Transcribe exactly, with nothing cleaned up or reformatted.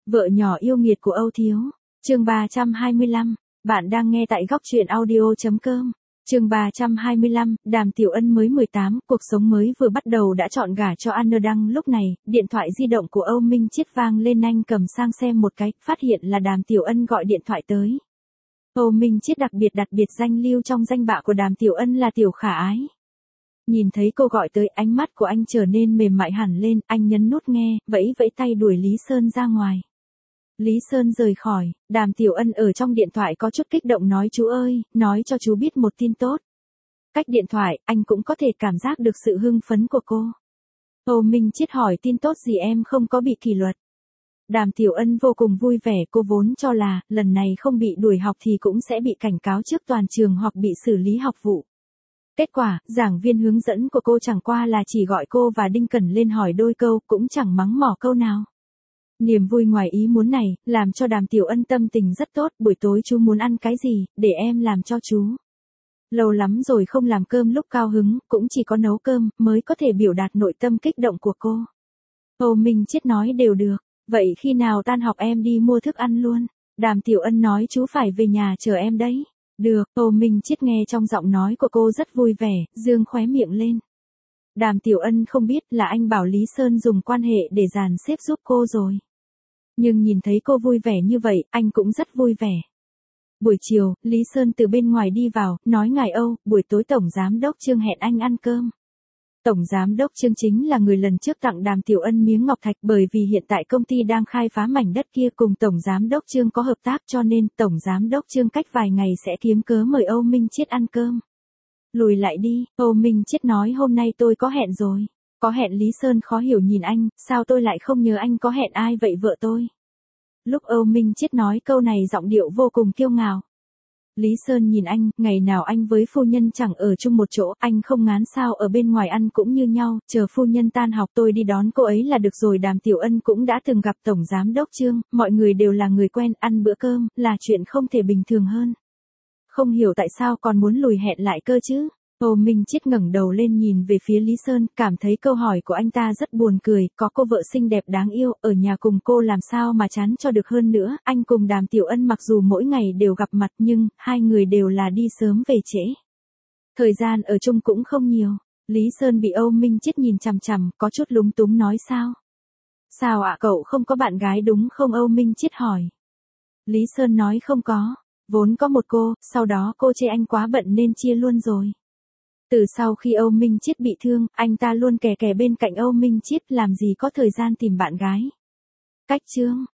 Vợ nhỏ yêu nghiệt của Âu Thiếu. Chương ba trăm hai mươi lăm. Bạn đang nghe tại góc truyện audio chấm com. Chương ba trăm hai mươi lăm, Đàm Tiểu Ân mới mười tám, cuộc sống mới vừa bắt đầu đã chọn gả cho Anna Đăng. Lúc này, điện thoại di động của Âu Minh Chiết vang lên, anh cầm sang xem một cái, phát hiện là Đàm Tiểu Ân gọi điện thoại tới. Âu Minh Chiết đặc biệt đặc biệt danh lưu trong danh bạ của Đàm Tiểu Ân là Tiểu Khả Ái. Nhìn thấy cô gọi tới, ánh mắt của anh trở nên mềm mại hẳn lên, anh nhấn nút nghe, vẫy vẫy tay đuổi Lý Sơn ra ngoài. Lý Sơn rời khỏi, Đàm Tiểu Ân ở trong điện thoại có chút kích động nói: chú ơi, nói cho chú biết một tin tốt. Cách điện thoại, anh cũng có thể cảm giác được sự hưng phấn của cô. Âu Minh Chiết hỏi: tin tốt gì, em không có bị kỷ luật. Đàm Tiểu Ân vô cùng vui vẻ, cô vốn cho là, lần này không bị đuổi học thì cũng sẽ bị cảnh cáo trước toàn trường hoặc bị xử lý học vụ. Kết quả, giảng viên hướng dẫn của cô chẳng qua là chỉ gọi cô và Đinh Cẩn lên hỏi đôi câu, cũng chẳng mắng mỏ câu nào. Niềm vui ngoài ý muốn này, làm cho Đàm Tiểu Ân tâm tình rất tốt. Buổi tối chú muốn ăn cái gì, để em làm cho chú. Lâu lắm rồi không làm cơm, lúc cao hứng, cũng chỉ có nấu cơm, mới có thể biểu đạt nội tâm kích động của cô. Âu Minh Chiết nói: đều được, vậy khi nào tan học em đi mua thức ăn luôn. Đàm Tiểu Ân nói: chú phải về nhà chờ em đấy. Được. Âu Minh Chiết nghe trong giọng nói của cô rất vui vẻ, dương khóe miệng lên. Đàm Tiểu Ân không biết là anh bảo Lý Sơn dùng quan hệ để dàn xếp giúp cô rồi. Nhưng nhìn thấy cô vui vẻ như vậy, anh cũng rất vui vẻ. Buổi chiều, Lý Sơn từ bên ngoài đi vào, nói: ngài Âu, buổi tối Tổng Giám đốc Trương hẹn anh ăn cơm. Tổng Giám đốc Trương chính là người lần trước tặng Đàm Tiểu Ân miếng ngọc thạch, bởi vì hiện tại công ty đang khai phá mảnh đất kia cùng Tổng Giám đốc Trương có hợp tác, cho nên Tổng Giám đốc Trương cách vài ngày sẽ kiếm cớ mời Âu Minh Chiết ăn cơm. Lùi lại đi, Âu Minh Chiết nói: hôm nay tôi có hẹn rồi. Có hẹn? Lý Sơn khó hiểu nhìn anh: sao tôi lại không nhớ anh có hẹn ai vậy? Vợ tôi. Lúc Âu Minh Chiết nói câu này giọng điệu vô cùng kiêu ngạo. Lý Sơn nhìn anh: ngày nào anh với phu nhân chẳng ở chung một chỗ, anh không ngán sao? Ở bên ngoài ăn cũng như nhau, chờ phu nhân tan học tôi đi đón cô ấy là được rồi. Đàm Tiểu Ân cũng đã từng gặp Tổng Giám đốc Trương, mọi người đều là người quen, ăn bữa cơm là chuyện không thể bình thường hơn. Không hiểu tại sao còn muốn lùi hẹn lại cơ chứ? Âu Minh Chiết ngẩng đầu lên nhìn về phía Lý Sơn, cảm thấy câu hỏi của anh ta rất buồn cười, có cô vợ xinh đẹp đáng yêu, ở nhà cùng cô làm sao mà chán cho được. Hơn nữa, anh cùng Đàm Tiểu Ân mặc dù mỗi ngày đều gặp mặt nhưng, hai người đều là đi sớm về trễ. Thời gian ở chung cũng không nhiều. Lý Sơn bị Âu Minh Chiết nhìn chằm chằm, có chút lúng túng nói: sao? Sao ạ, cậu không có bạn gái đúng không? Âu Minh Chiết hỏi. Lý Sơn nói: không có, vốn có một cô, sau đó cô chê anh quá bận nên chia luôn rồi. Từ sau khi Âu Minh Chiết bị thương, anh ta luôn kè kè bên cạnh Âu Minh Chiết, làm gì có thời gian tìm bạn gái. Cách Trương,